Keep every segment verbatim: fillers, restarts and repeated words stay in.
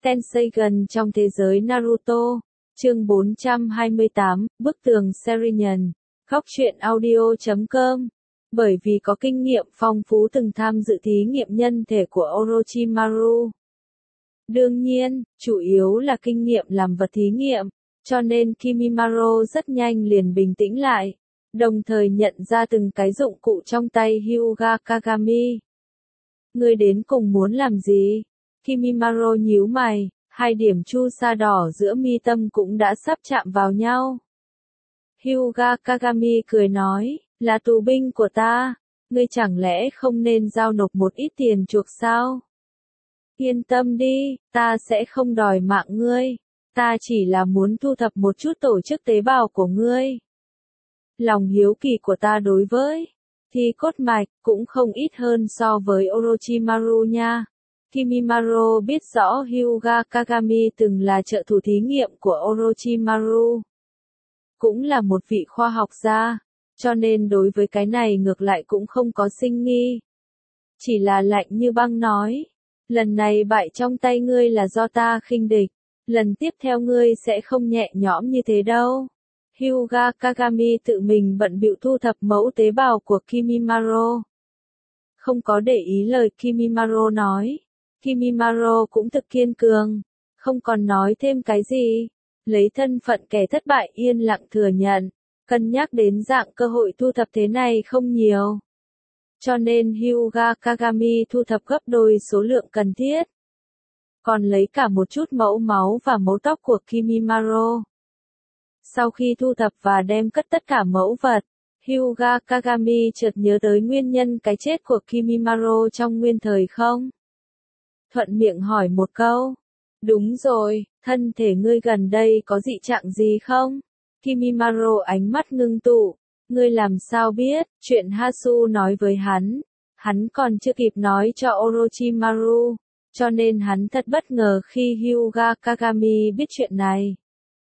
Tenseigan trong thế giới Naruto. Chương bốn trăm hai mươi tám, Bức tường Serial. Góc truyện audio chấm com. Bởi vì có kinh nghiệm phong phú từng tham dự thí nghiệm nhân thể của Orochimaru. Đương nhiên, chủ yếu là kinh nghiệm làm vật thí nghiệm, cho nên Kimimaro rất nhanh liền bình tĩnh lại, đồng thời nhận ra từng cái dụng cụ trong tay Hyuga Kagami. Ngươi đến cùng muốn làm gì? Kimimaro nhíu mày, hai điểm chu sa đỏ giữa mi tâm cũng đã sắp chạm vào nhau. Hyuga Kagami cười nói, là tù binh của ta, ngươi chẳng lẽ không nên giao nộp một ít tiền chuộc sao? Yên tâm đi, ta sẽ không đòi mạng ngươi, ta chỉ là muốn thu thập một chút tổ chức tế bào của ngươi. Lòng hiếu kỳ của ta đối với thi cốt mạch cũng không ít hơn so với Orochimaru nha. Kimimaro biết rõ Hyuga Kagami từng là trợ thủ thí nghiệm của Orochimaru. Cũng là một vị khoa học gia, cho nên đối với cái này ngược lại cũng không có sinh nghi. Chỉ là lạnh như băng nói, lần này bại trong tay ngươi là do ta khinh địch, lần tiếp theo ngươi sẽ không nhẹ nhõm như thế đâu. Hyuga Kagami tự mình bận bịu thu thập mẫu tế bào của Kimimaro. Không có để ý lời Kimimaro nói, Kimimaro cũng thực kiên cường, không còn nói thêm cái gì, lấy thân phận kẻ thất bại yên lặng thừa nhận, cân nhắc đến dạng cơ hội thu thập thế này không nhiều. Cho nên Hyuga Kagami thu thập gấp đôi số lượng cần thiết. Còn lấy cả một chút mẫu máu và mẫu tóc của Kimimaro. Sau khi thu thập và đem cất tất cả mẫu vật, Hyuga Kagami chợt nhớ tới nguyên nhân cái chết của Kimimaro trong nguyên thời không? Thuận miệng hỏi một câu. Đúng rồi, thân thể ngươi gần đây có dị trạng gì không? Kimimaro ánh mắt ngưng tụ. Ngươi làm sao biết? Chuyện Hasu nói với hắn. Hắn còn chưa kịp nói cho Orochimaru, cho nên hắn thật bất ngờ khi Hyuga Kagami biết chuyện này.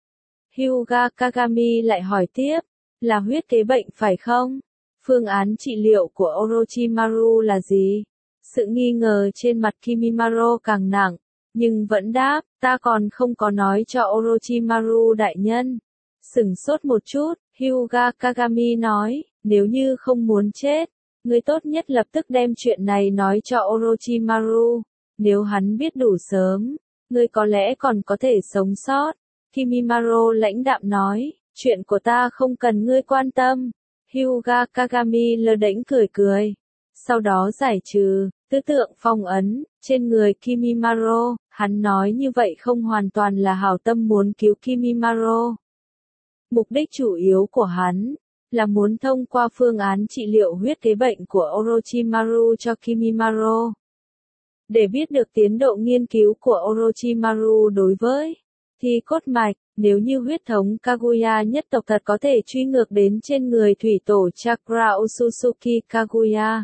Hyuga Kagami lại hỏi tiếp, là huyết kế bệnh phải không? Phương án trị liệu của Orochimaru là gì? Sự nghi ngờ trên mặt Kimimaro càng nặng, nhưng vẫn đáp, ta còn không có nói cho Orochimaru đại nhân. Sửng sốt một chút, Hyuga Kagami nói, nếu như không muốn chết, ngươi tốt nhất lập tức đem chuyện này nói cho Orochimaru. Nếu hắn biết đủ sớm, ngươi có lẽ còn có thể sống sót. Kimimaro lãnh đạm nói, chuyện của ta không cần ngươi quan tâm. Hyuga Kagami lơ đễnh cười cười. Sau đó giải trừ tư tượng phong ấn trên người Kimimaro, hắn nói như vậy không hoàn toàn là hảo tâm muốn cứu Kimimaro. Mục đích chủ yếu của hắn là muốn thông qua phương án trị liệu huyết kế bệnh của Orochimaru cho Kimimaro. Để biết được tiến độ nghiên cứu của Orochimaru đối với thi cốt mạch, nếu như huyết thống Kaguya nhất tộc thật có thể truy ngược đến trên người thủy tổ Chakra Otsutsuki Kaguya.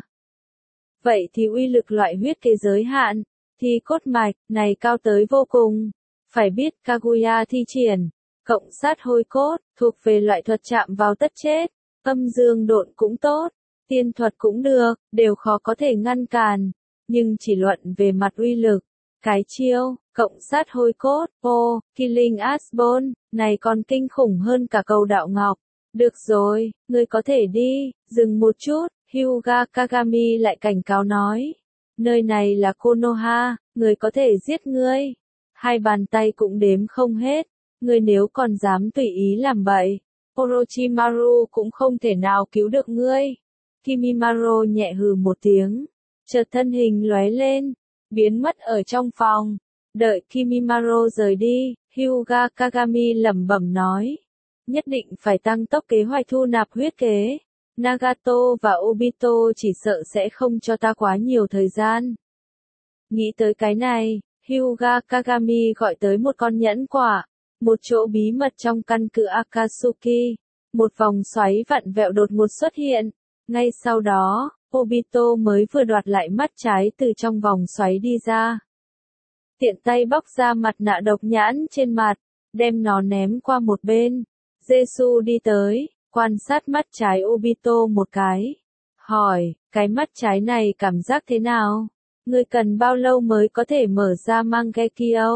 Vậy thì uy lực loại huyết kế giới hạn, thi cốt mạch, này cao tới vô cùng. Phải biết Kaguya thi triển, cộng sát hôi cốt, thuộc về loại thuật chạm vào tất chết, âm dương độn cũng tốt, tiên thuật cũng được, đều khó có thể ngăn cản. Nhưng chỉ luận về mặt uy lực, cái chiêu, cộng sát hôi cốt, ô, Killing Ashbone, này còn kinh khủng hơn cả cầu đạo ngọc. Được rồi, ngươi có thể đi, dừng một chút, Hyuga Kagami lại cảnh cáo nói. Nơi này là Konoha, người có thể giết ngươi. Hai bàn tay cũng đếm không hết, ngươi nếu còn dám tùy ý làm bậy, Orochimaru cũng không thể nào cứu được ngươi. Kimimaro nhẹ hừ một tiếng, chợt thân hình lóe lên, biến mất ở trong phòng. Đợi Kimimaro rời đi, Hyuga Kagami lẩm bẩm nói, nhất định phải tăng tốc kế hoạch thu nạp huyết kế. Nagato và Obito chỉ sợ sẽ không cho ta quá nhiều thời gian. Nghĩ tới cái này, Hyuga Kagami gọi tới một con nhẫn quả, một chỗ bí mật trong căn cứ Akatsuki. Một vòng xoáy vặn vẹo đột ngột xuất hiện. Ngay sau đó, Obito mới vừa đoạt lại mắt trái từ trong vòng xoáy đi ra. Tiện tay bóc ra mặt nạ độc nhãn trên mặt, đem nó ném qua một bên. Jesu đi tới, quan sát mắt trái Obito một cái. Hỏi, cái mắt trái này cảm giác thế nào? Ngươi cần bao lâu mới có thể mở ra Mangekyo?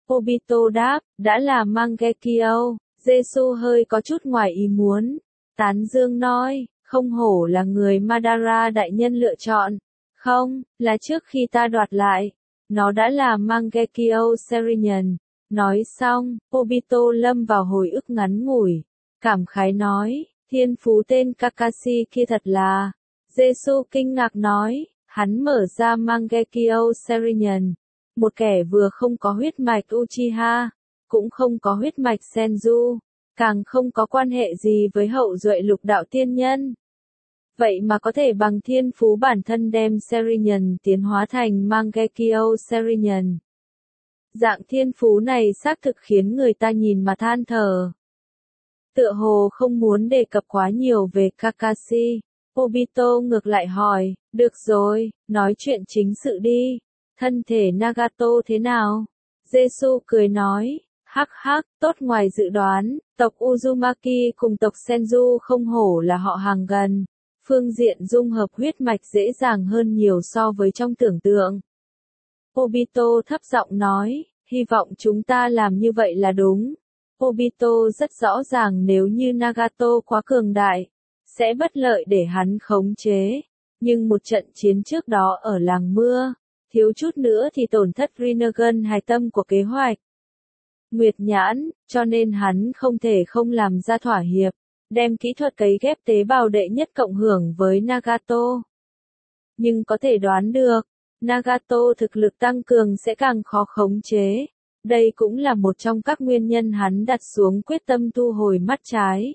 Obito đáp, đã là Mangekyo. Jesu hơi có chút ngoài ý muốn. Tán dương nói, không hổ là người Madara đại nhân lựa chọn. Không, là trước khi ta đoạt lại. Nó đã là Mangekyo Sharingan. Nói xong, Obito lâm vào hồi ức ngắn ngủi. Cảm khái nói, thiên phú tên Kakashi kia thật là. Jesu kinh ngạc nói, hắn mở ra Mangekyo Sharingan. Một kẻ vừa không có huyết mạch Uchiha, cũng không có huyết mạch Senju, càng không có quan hệ gì với hậu duệ lục đạo tiên nhân. Vậy mà có thể bằng thiên phú bản thân đem Sharingan tiến hóa thành Mangekyo Sharingan. Dạng thiên phú này xác thực khiến người ta nhìn mà than thở. Tựa hồ không muốn đề cập quá nhiều về Kakashi, Obito ngược lại hỏi, được rồi, nói chuyện chính sự đi. Thân thể Nagato thế nào? Jesu cười nói, hắc hắc, tốt ngoài dự đoán, tộc Uzumaki cùng tộc Senju không hổ là họ hàng gần. Phương diện dung hợp huyết mạch dễ dàng hơn nhiều so với trong tưởng tượng. Obito thấp giọng nói, hy vọng chúng ta làm như vậy là đúng. Obito rất rõ ràng nếu như Nagato quá cường đại, sẽ bất lợi để hắn khống chế. Nhưng một trận chiến trước đó ở làng mưa, thiếu chút nữa thì tổn thất Rinnegan hài tâm của kế hoạch. Nguyệt nhãn, cho nên hắn không thể không làm ra thỏa hiệp, đem kỹ thuật cấy ghép tế bào đệ nhất cộng hưởng với Nagato. Nhưng có thể đoán được, Nagato thực lực tăng cường sẽ càng khó khống chế. Đây cũng là một trong các nguyên nhân hắn đặt xuống quyết tâm thu hồi mắt trái.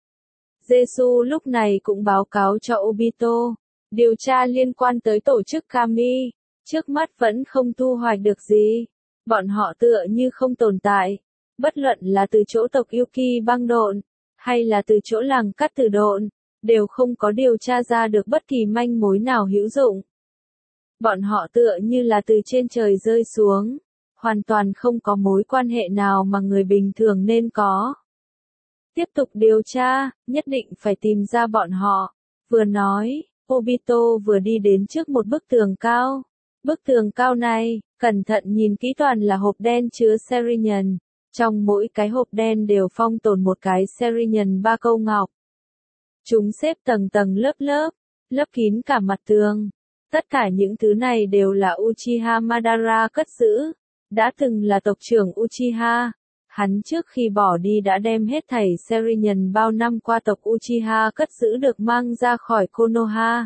Jesu lúc này cũng báo cáo cho Obito, điều tra liên quan tới tổ chức Kami, trước mắt vẫn không thu hoạch được gì. Bọn họ tựa như không tồn tại, bất luận là từ chỗ tộc Yuki băng độn, hay là từ chỗ làng cắt tử độn, đều không có điều tra ra được bất kỳ manh mối nào hữu dụng. Bọn họ tựa như là từ trên trời rơi xuống, hoàn toàn không có mối quan hệ nào mà người bình thường nên có. Tiếp tục điều tra, nhất định phải tìm ra bọn họ. Vừa nói, Obito vừa đi đến trước một bức tường cao. Bức tường cao này, cẩn thận nhìn kỹ toàn là hộp đen chứa Sharingan. Trong mỗi cái hộp đen đều phong tồn một cái Sharingan ba câu ngọc. Chúng xếp tầng tầng lớp lớp, lấp kín cả mặt tường. Tất cả những thứ này đều là Uchiha Madara cất giữ. Đã từng là tộc trưởng Uchiha. Hắn trước khi bỏ đi đã đem hết thảy Sharingan bao năm qua tộc Uchiha cất giữ được mang ra khỏi Konoha.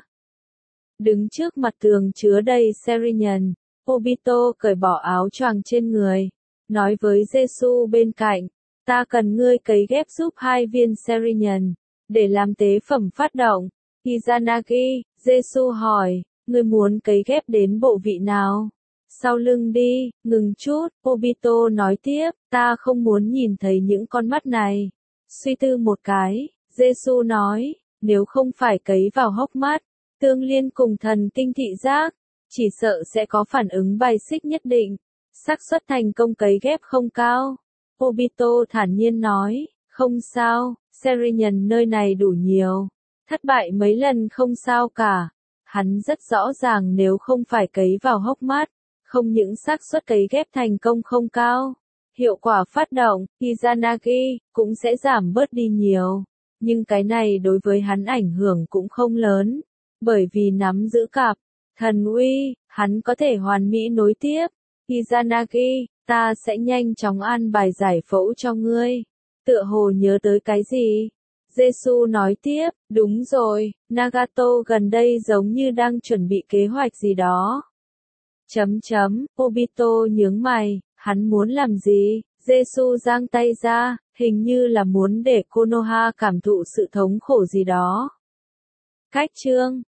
Đứng trước mặt tường chứa đầy Sharingan, Obito cởi bỏ áo choàng trên người, nói với Jesu bên cạnh, ta cần ngươi cấy ghép giúp hai viên Sharingan, để làm tế phẩm phát động. Izanagi, Jesu hỏi, ngươi muốn cấy ghép đến bộ vị nào? Sau lưng đi, ngừng chút, Obito nói tiếp, ta không muốn nhìn thấy những con mắt này. Suy tư một cái, Jesu nói, nếu không phải cấy vào hốc mắt, tương liên cùng thần kinh thị giác, chỉ sợ sẽ có phản ứng bài xích nhất định, xác suất thành công cấy ghép không cao. Obito thản nhiên nói, không sao, Sharingan nơi này đủ nhiều, thất bại mấy lần không sao cả. Hắn rất rõ ràng nếu không phải cấy vào hốc mắt, không những xác suất cấy ghép thành công không cao, hiệu quả phát động, Izanagi, cũng sẽ giảm bớt đi nhiều. Nhưng cái này đối với hắn ảnh hưởng cũng không lớn, bởi vì nắm giữ cặp thần uy, hắn có thể hoàn mỹ nối tiếp. Izanagi, ta sẽ nhanh chóng an bài giải phẫu cho ngươi. Tựa hồ nhớ tới cái gì? Jesu nói tiếp, đúng rồi, Nagato gần đây giống như đang chuẩn bị kế hoạch gì đó. Chấm chấm, Obito nhướng mày, hắn muốn làm gì? Jesu giang tay ra, hình như là muốn để Konoha cảm thụ sự thống khổ gì đó. Cách chương